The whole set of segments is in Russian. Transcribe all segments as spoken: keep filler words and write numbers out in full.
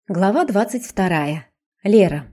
Глава двадцать вторая. Лера.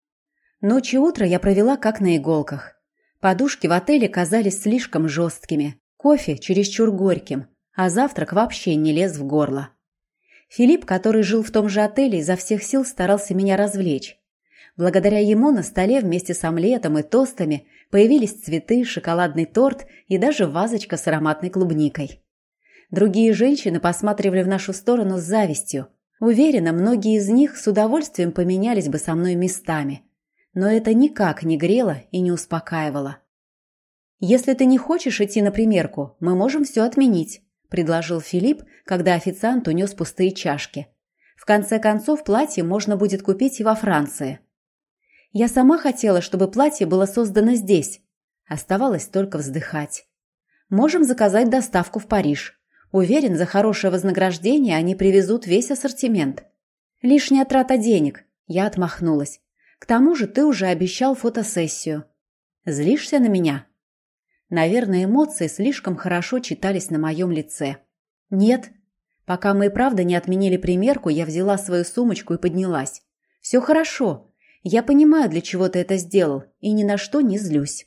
Ночь и утро я провела как на иголках. Подушки в отеле казались слишком жесткими, кофе чересчур горьким, а завтрак вообще не лез в горло. Филипп, который жил в том же отеле, изо всех сил старался меня развлечь. Благодаря ему на столе вместе с омлетом и тостами появились цветы, шоколадный торт и даже вазочка с ароматной клубникой. Другие женщины посматривали в нашу сторону с завистью. Уверена, многие из них с удовольствием поменялись бы со мной местами. Но это никак не грело и не успокаивало. «Если ты не хочешь идти на примерку, мы можем все отменить», – предложил Филипп, когда официант унес пустые чашки. «В конце концов, платье можно будет купить и во Франции». Я сама хотела, чтобы платье было создано здесь. Оставалось только вздыхать. «Можем заказать доставку в Париж. Уверен, за хорошее вознаграждение они привезут весь ассортимент. Лишняя трата денег. Я отмахнулась. К тому же ты уже обещал фотосессию. Злишься на меня? Наверное, эмоции слишком хорошо читались на моем лице. Нет. Пока мы и правда не отменили примерку, я взяла свою сумочку и поднялась. Все хорошо. Я понимаю, для чего ты это сделал, и ни на что не злюсь.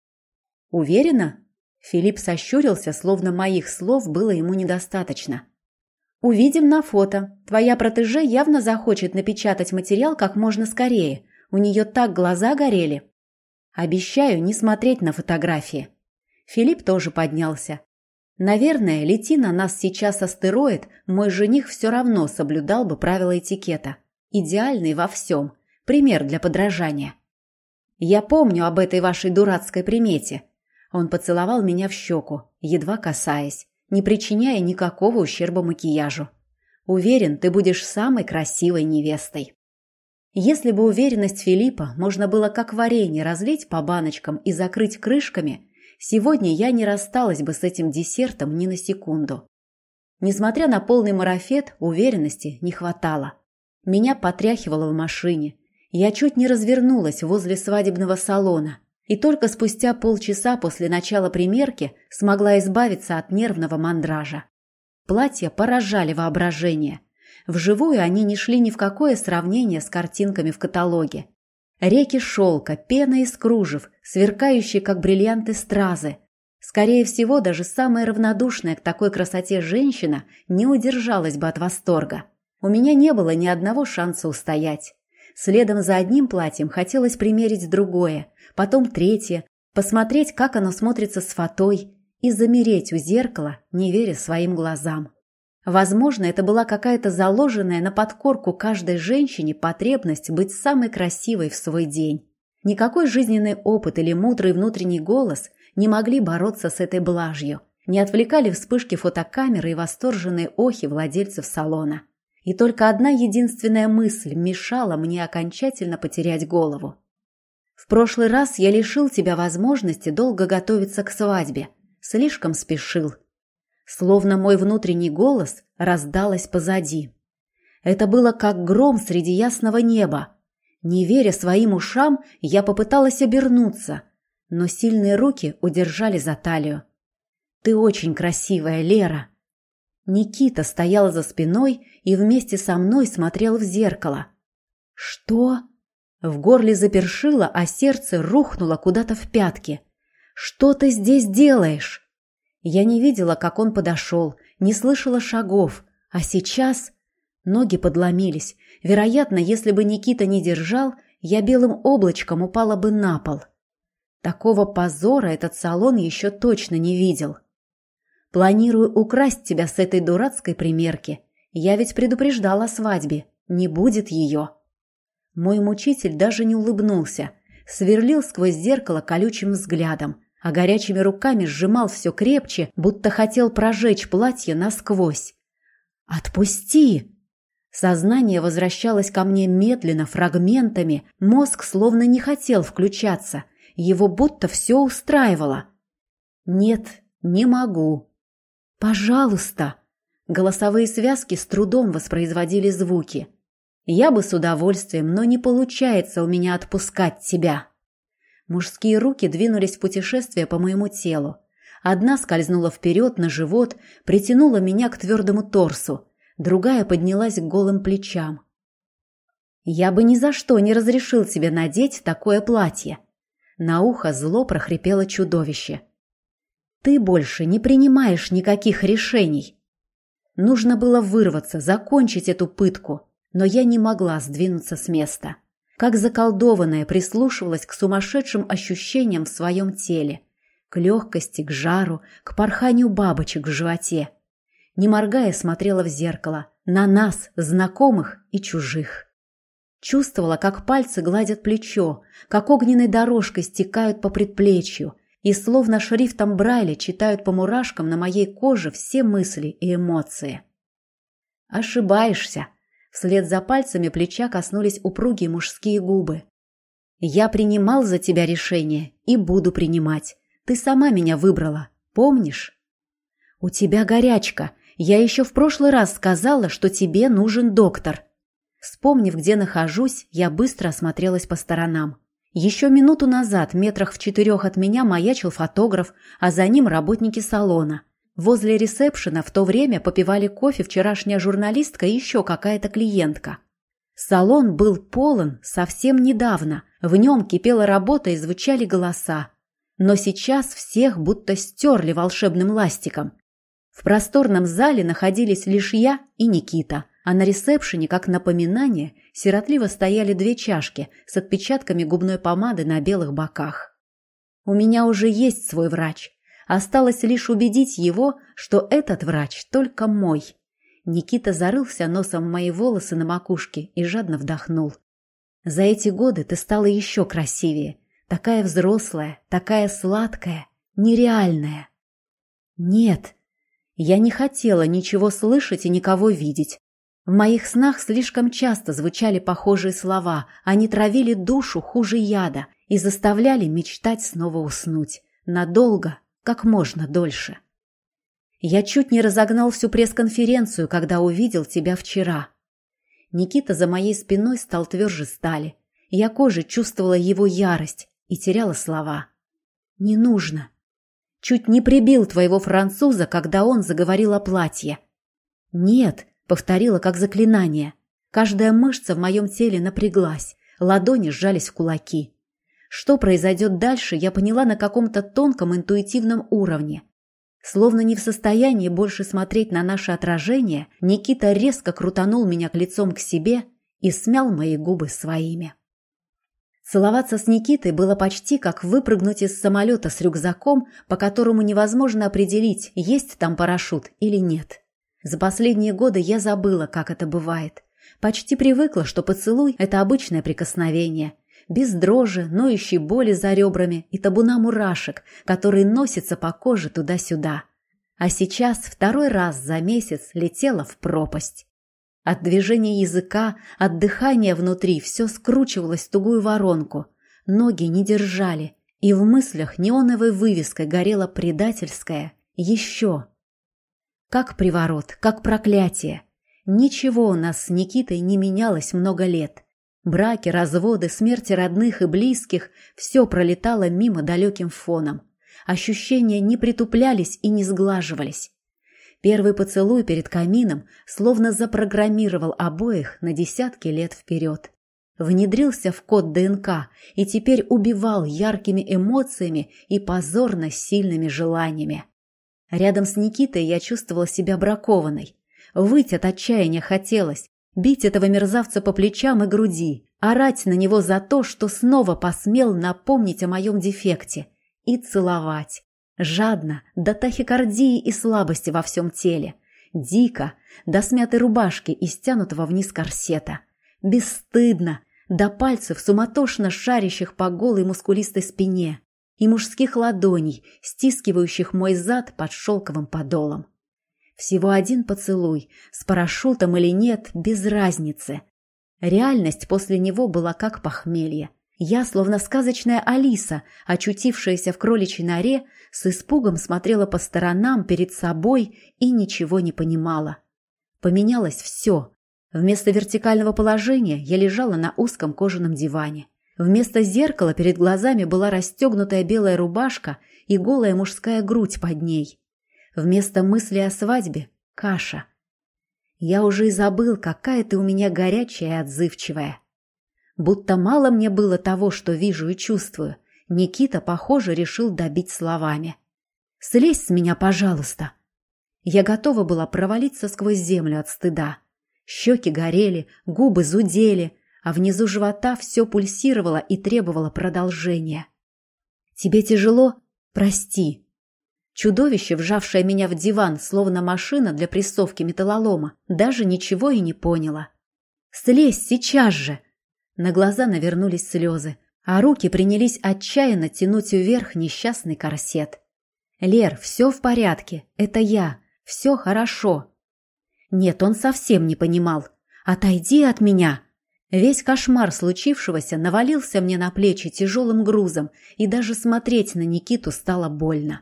Уверена? Филипп сощурился, словно моих слов было ему недостаточно. «Увидим на фото. Твоя протеже явно захочет напечатать материал как можно скорее. У нее так глаза горели. Обещаю не смотреть на фотографии». Филипп тоже поднялся. «Наверное, лети на нас сейчас астероид, мой жених все равно соблюдал бы правила этикета. Идеальный во всем. Пример для подражания». «Я помню об этой вашей дурацкой примете». Он поцеловал меня в щеку, едва касаясь, не причиняя никакого ущерба макияжу. «Уверен, ты будешь самой красивой невестой». Если бы уверенность Филиппа можно было как варенье разлить по баночкам и закрыть крышками, сегодня я не рассталась бы с этим десертом ни на секунду. Несмотря на полный марафет, уверенности не хватало. Меня потряхивало в машине. Я чуть не развернулась возле свадебного салона. И только спустя полчаса после начала примерки смогла избавиться от нервного мандража. Платья поражали воображение. Вживую они не шли ни в какое сравнение с картинками в каталоге. Реки шелка, пена из кружев, сверкающие, как бриллианты, стразы. Скорее всего, даже самая равнодушная к такой красоте женщина не удержалась бы от восторга. У меня не было ни одного шанса устоять. Следом за одним платьем хотелось примерить другое, потом третье, посмотреть, как оно смотрится с фатой, и замереть у зеркала, не веря своим глазам. Возможно, это была какая-то заложенная на подкорку каждой женщине потребность быть самой красивой в свой день. Никакой жизненный опыт или мудрый внутренний голос не могли бороться с этой блажью, не отвлекали вспышки фотокамеры и восторженные охи владельцев салона. И только одна единственная мысль мешала мне окончательно потерять голову. В прошлый раз я лишил тебя возможности долго готовиться к свадьбе. Слишком спешил. Словно мой внутренний голос раздалось позади. Это было как гром среди ясного неба. Не веря своим ушам, я попыталась обернуться, но сильные руки удержали за талию. «Ты очень красивая, Лера!» Никита стоял за спиной и вместе со мной смотрел в зеркало. «Что?» В горле запершило, а сердце рухнуло куда-то в пятки. «Что ты здесь делаешь?» Я не видела, как он подошел, не слышала шагов, а сейчас ноги подломились. Вероятно, если бы Никита не держал, я белым облачком упала бы на пол. Такого позора этот салон еще точно не видел. «Планирую украсть тебя с этой дурацкой примерки. Я ведь предупреждала о свадьбе. Не будет ее». Мой мучитель даже не улыбнулся, сверлил сквозь зеркало колючим взглядом, а горячими руками сжимал все крепче, будто хотел прожечь платье насквозь. «Отпусти!» Сознание возвращалось ко мне медленно, фрагментами, мозг словно не хотел включаться, его будто все устраивало. «Нет, не могу». «Пожалуйста!» Голосовые связки с трудом воспроизводили звуки. «Я бы с удовольствием, но не получается у меня отпускать тебя». Мужские руки двинулись в путешествие по моему телу. Одна скользнула вперед на живот, притянула меня к твердому торсу, другая поднялась к голым плечам. Я бы ни за что не разрешил тебе надеть такое платье. На ухо зло прохрипело чудовище. Ты больше не принимаешь никаких решений. Нужно было вырваться, закончить эту пытку, но я не могла сдвинуться с места. Как заколдованная прислушивалась к сумасшедшим ощущениям в своем теле, к легкости, к жару, к порханию бабочек в животе. Не моргая, смотрела в зеркало, на нас, знакомых и чужих. Чувствовала, как пальцы гладят плечо, как огненной дорожкой стекают по предплечью и словно шрифтом Брайля читают по мурашкам на моей коже все мысли и эмоции. Ошибаешься. Вслед за пальцами плеча коснулись упругие мужские губы. Я принимал за тебя решение и буду принимать. Ты сама меня выбрала, помнишь? У тебя горячка. Я еще в прошлый раз сказала, что тебе нужен доктор. Вспомнив, где нахожусь, я быстро осмотрелась по сторонам. Еще минуту назад, метрах в четырех от меня, маячил фотограф, а за ним работники салона. Возле ресепшена в то время попивали кофе вчерашняя журналистка и еще какая-то клиентка. Салон был полон совсем недавно, в нем кипела работа и звучали голоса. Но сейчас всех будто стерли волшебным ластиком. В просторном зале находились лишь я и Никита, а на ресепшене, как напоминание, сиротливо стояли две чашки с отпечатками губной помады на белых боках. У меня уже есть свой врач. Осталось лишь убедить его, что этот врач только мой. Никита зарылся носом в мои волосы на макушке и жадно вдохнул. За эти годы ты стала еще красивее. Такая взрослая, такая сладкая, нереальная. Нет, я не хотела ничего слышать и никого видеть. В моих снах слишком часто звучали похожие слова, они травили душу хуже яда и заставляли мечтать снова уснуть. Надолго, как можно дольше. Я чуть не разогнал всю пресс-конференцию, когда увидел тебя вчера. Никита за моей спиной стал тверже стали. Я кожей чувствовала его ярость и теряла слова. Не нужно. Чуть не прибил твоего француза, когда он заговорил о платье. Нет, повторила как заклинание. Каждая мышца в моем теле напряглась, ладони сжались в кулаки. Что произойдет дальше, я поняла на каком-то тонком интуитивном уровне. Словно не в состоянии больше смотреть на наше отражение, Никита резко крутанул меня лицом к себе и смял мои губы своими. Целоваться с Никитой было почти как выпрыгнуть из самолета с рюкзаком, по которому невозможно определить, есть там парашют или нет. За последние годы я забыла, как это бывает. Почти привыкла, что поцелуй – это обычное прикосновение. Без дрожи, ноющей боли за ребрами и табуна мурашек, которые носятся по коже туда-сюда. А сейчас второй раз за месяц летела в пропасть. От движения языка, от дыхания внутри все скручивалось в тугую воронку. Ноги не держали, и в мыслях неоновой вывеской горела предательская «Еще». Как приворот, как проклятие. Ничего у нас с Никитой не менялось много лет. Браки, разводы, смерти родных и близких – все пролетало мимо далеким фоном. Ощущения не притуплялись и не сглаживались. Первый поцелуй перед камином словно запрограммировал обоих на десятки лет вперед. Внедрился в код ДНК и теперь убивал яркими эмоциями и позорно сильными желаниями. Рядом с Никитой я чувствовала себя бракованной. Выть от отчаяния хотелось, бить этого мерзавца по плечам и груди, орать на него за то, что снова посмел напомнить о моем дефекте, и целовать. Жадно, до тахикардии и слабости во всем теле. Дико, до смятой рубашки и стянутого вниз корсета. Бесстыдно, до пальцев, суматошно шарящих по голой мускулистой спине, и мужских ладоней, стискивающих мой зад под шелковым подолом. Всего один поцелуй, с парашютом или нет, без разницы. Реальность после него была как похмелье. Я, словно сказочная Алиса, очутившаяся в кроличьей норе, с испугом смотрела по сторонам перед собой и ничего не понимала. Поменялось все. Вместо вертикального положения я лежала на узком кожаном диване. Вместо зеркала перед глазами была расстегнутая белая рубашка и голая мужская грудь под ней. Вместо мысли о свадьбе – каша. Я уже и забыл, какая ты у меня горячая и отзывчивая. Будто мало мне было того, что вижу и чувствую. Никита, похоже, решил добить словами. «Слезь с меня, пожалуйста!» Я готова была провалиться сквозь землю от стыда. Щеки горели, губы зудели, а внизу живота все пульсировало и требовало продолжения. «Тебе тяжело? Прости». Чудовище, вжавшее меня в диван, словно машина для прессовки металлолома, даже ничего и не поняло. «Слезь сейчас же!» На глаза навернулись слезы, а руки принялись отчаянно тянуть вверх несчастный корсет. «Лер, все в порядке, это я, все хорошо». Нет, он совсем не понимал. «Отойди от меня!» Весь кошмар случившегося навалился мне на плечи тяжелым грузом, и даже смотреть на Никиту стало больно.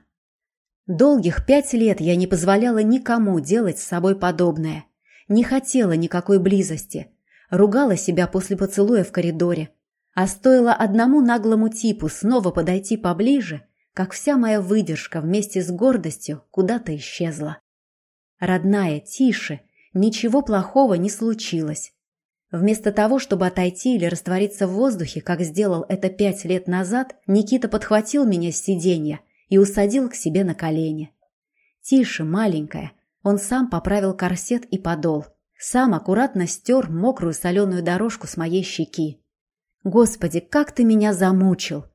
Долгих пять лет я не позволяла никому делать с собой подобное. Не хотела никакой близости. Ругала себя после поцелуя в коридоре. А стоило одному наглому типу снова подойти поближе, как вся моя выдержка вместе с гордостью куда-то исчезла. «Родная, тише, ничего плохого не случилось». Вместо того, чтобы отойти или раствориться в воздухе, как сделал это пять лет назад, Никита подхватил меня с сиденья и усадил к себе на колени. «Тише, маленькая». Он сам поправил корсет и подол. Сам аккуратно стер мокрую соленую дорожку с моей щеки. «Господи, как ты меня замучил!»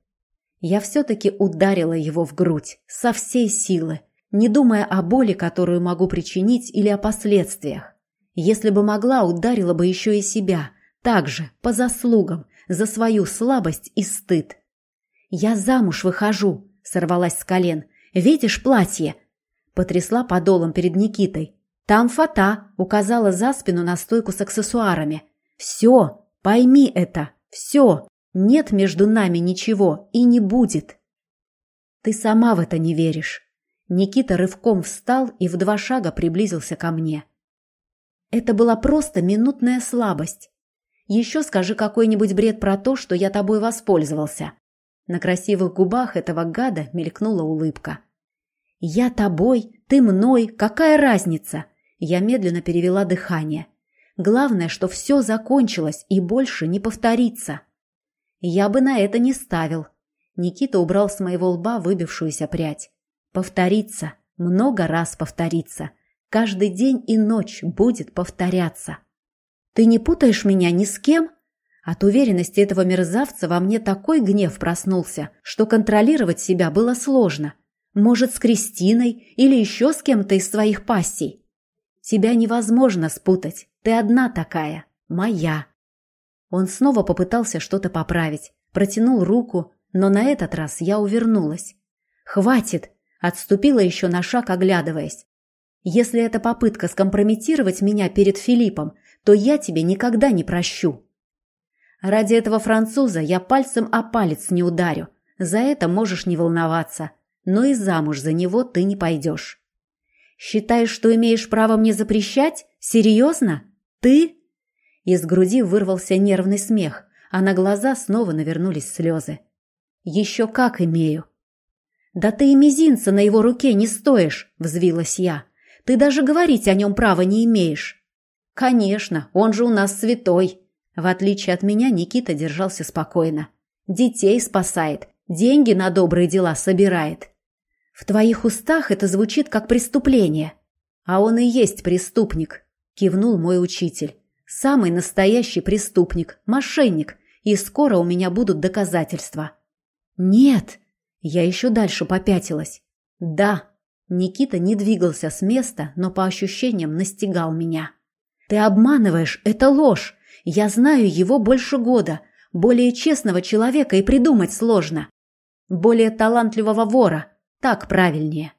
Я все-таки ударила его в грудь, со всей силы, не думая о боли, которую могу причинить, или о последствиях. Если бы могла, ударила бы еще и себя, так же, по заслугам, за свою слабость и стыд. «Я замуж выхожу», — сорвалась с колен. «Видишь платье?» Потрясла подолом перед Никитой. «Там фата», — указала за спину на стойку с аксессуарами. «Все, пойми это, все, нет между нами ничего и не будет». «Ты сама в это не веришь». Никита рывком встал и в два шага приблизился ко мне. «Это была просто минутная слабость. Еще скажи какой-нибудь бред про то, что я тобой воспользовался». На красивых губах этого гада мелькнула улыбка. «Я тобой, ты мной, какая разница?» Я медленно перевела дыхание. «Главное, что все закончилось и больше не повторится». «Я бы на это не ставил». Никита убрал с моего лба выбившуюся прядь. «Повторится, много раз повторится. Каждый день и ночь будет повторяться». «Ты не путаешь меня ни с кем?» От уверенности этого мерзавца во мне такой гнев проснулся, что контролировать себя было сложно. Может, с Кристиной или еще с кем-то из своих пассий? «Тебя невозможно спутать. Ты одна такая. Моя». Он снова попытался что-то поправить, протянул руку, но на этот раз я увернулась. «Хватит!» — отступила еще на шаг, оглядываясь. «Если это попытка скомпрометировать меня перед Филиппом, то я тебе никогда не прощу. Ради этого француза я пальцем о палец не ударю. За это можешь не волноваться. Но и замуж за него ты не пойдешь». «Считаешь, что имеешь право мне запрещать? Серьезно? Ты?» Из груди вырвался нервный смех, а на глаза снова навернулись слезы. «Еще как имею». «Да ты и мизинца на его руке не стоишь», — взвилась я. «Ты даже говорить о нем права не имеешь». «Конечно, он же у нас святой». В отличие от меня, Никита держался спокойно. «Детей спасает, деньги на добрые дела собирает». «В твоих устах это звучит как преступление». «А он и есть преступник», — кивнул мой учитель. «Самый настоящий преступник, мошенник, и скоро у меня будут доказательства». «Нет», — я еще дальше попятилась. «Да». Никита не двигался с места, но по ощущениям настигал меня. «Ты обманываешь, это ложь. Я знаю его больше года. Более честного человека и придумать сложно. Более талантливого вора. Так правильнее.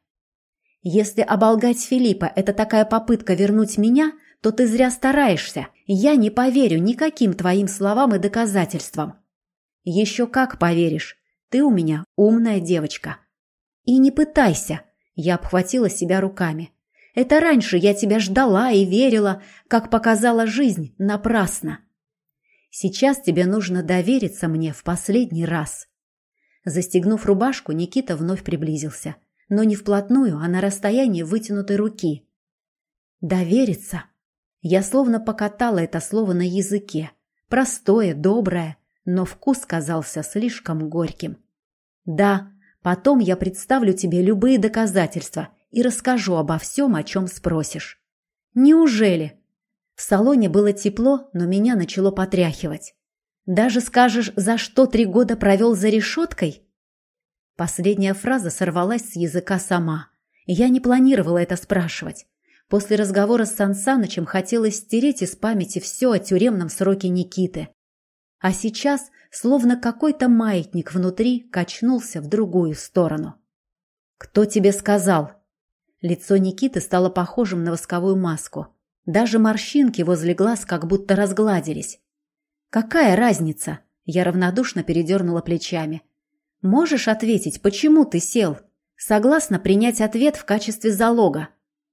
Если оболгать Филиппа – это такая попытка вернуть меня, то ты зря стараешься. Я не поверю никаким твоим словам и доказательствам». «Еще как поверишь. Ты у меня умная девочка». «И не пытайся». Я обхватила себя руками. «Это раньше я тебя ждала и верила, как показала жизнь, напрасно. Сейчас тебе нужно довериться мне в последний раз». Застегнув рубашку, Никита вновь приблизился, но не вплотную, а на расстоянии вытянутой руки. «Довериться?» Я словно покатала это слово на языке. Простое, доброе, но вкус казался слишком горьким. Да, потом я представлю тебе любые доказательства и расскажу обо всем, о чем спросишь. Неужели? В салоне было тепло, но меня начало потряхивать. Даже скажешь, за что три года провел за решеткой? Последняя фраза сорвалась с языка сама. Я не планировала это спрашивать. После разговора с Сан Санычем хотелось стереть из памяти все о тюремном сроке Никиты. А сейчас, словно какой-то маятник внутри, качнулся в другую сторону. «Кто тебе сказал?» Лицо Никиты стало похожим на восковую маску. Даже морщинки возле глаз как будто разгладились. «Какая разница?» Я равнодушно передернула плечами. «Можешь ответить, почему ты сел? Согласна принять ответ в качестве залога?»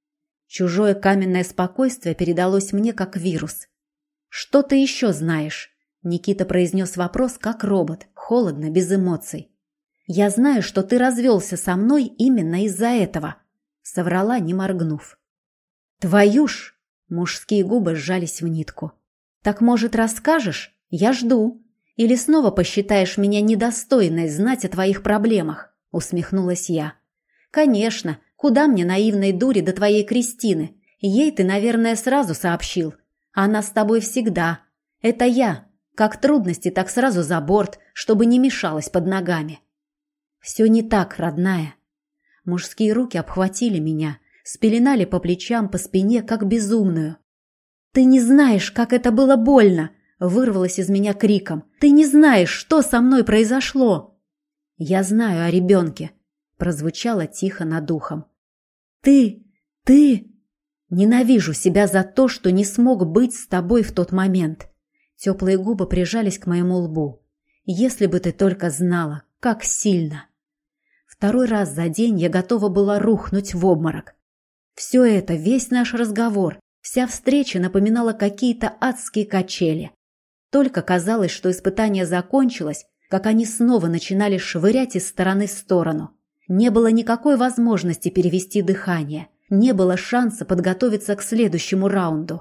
Чужое каменное спокойствие передалось мне как вирус. «Что ты еще знаешь?» Никита произнес вопрос как робот, холодно, без эмоций. «Я знаю, что ты развелся со мной именно из-за этого», — соврала, не моргнув. «Твою ж!» — мужские губы сжались в нитку. «Так, может, расскажешь? Я жду. Или снова посчитаешь меня недостойной знать о твоих проблемах?» — усмехнулась я. «Конечно, куда мне, наивной дури, до твоей Кристины? Ей ты, наверное, сразу сообщил. Она с тобой всегда. Это я. Как трудности, так сразу за борт, чтобы не мешалась под ногами». «Все не так, родная». Мужские руки обхватили меня, спеленали по плечам, по спине, как безумную. «Ты не знаешь, как это было больно!» — вырвалось из меня криком. «Ты не знаешь, что со мной произошло!» «Я знаю о ребенке», — прозвучало тихо над ухом. «Ты... ты...» «Ненавижу себя за то, что не смог быть с тобой в тот момент». Теплые губы прижались к моему лбу. «Если бы ты только знала, как сильно!» Второй раз за день я готова была рухнуть в обморок. Все это, весь наш разговор, вся встреча напоминала какие-то адские качели. Только казалось, что испытание закончилось, как они снова начинали швырять из стороны в сторону. Не было никакой возможности перевести дыхание, не было шанса подготовиться к следующему раунду.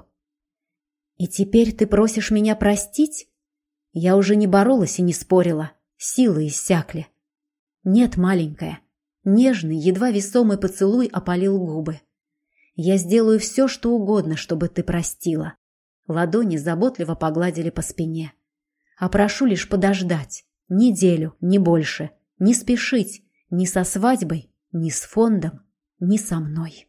«И теперь ты просишь меня простить?» Я уже не боролась и не спорила, силы иссякли. «Нет, маленькая». Нежный, едва весомый поцелуй опалил губы. «Я сделаю все, что угодно, чтобы ты простила». Ладони заботливо погладили по спине. «А прошу лишь подождать. Неделю, не больше. Не спешить. Ни со свадьбой, ни с фондом, ни со мной».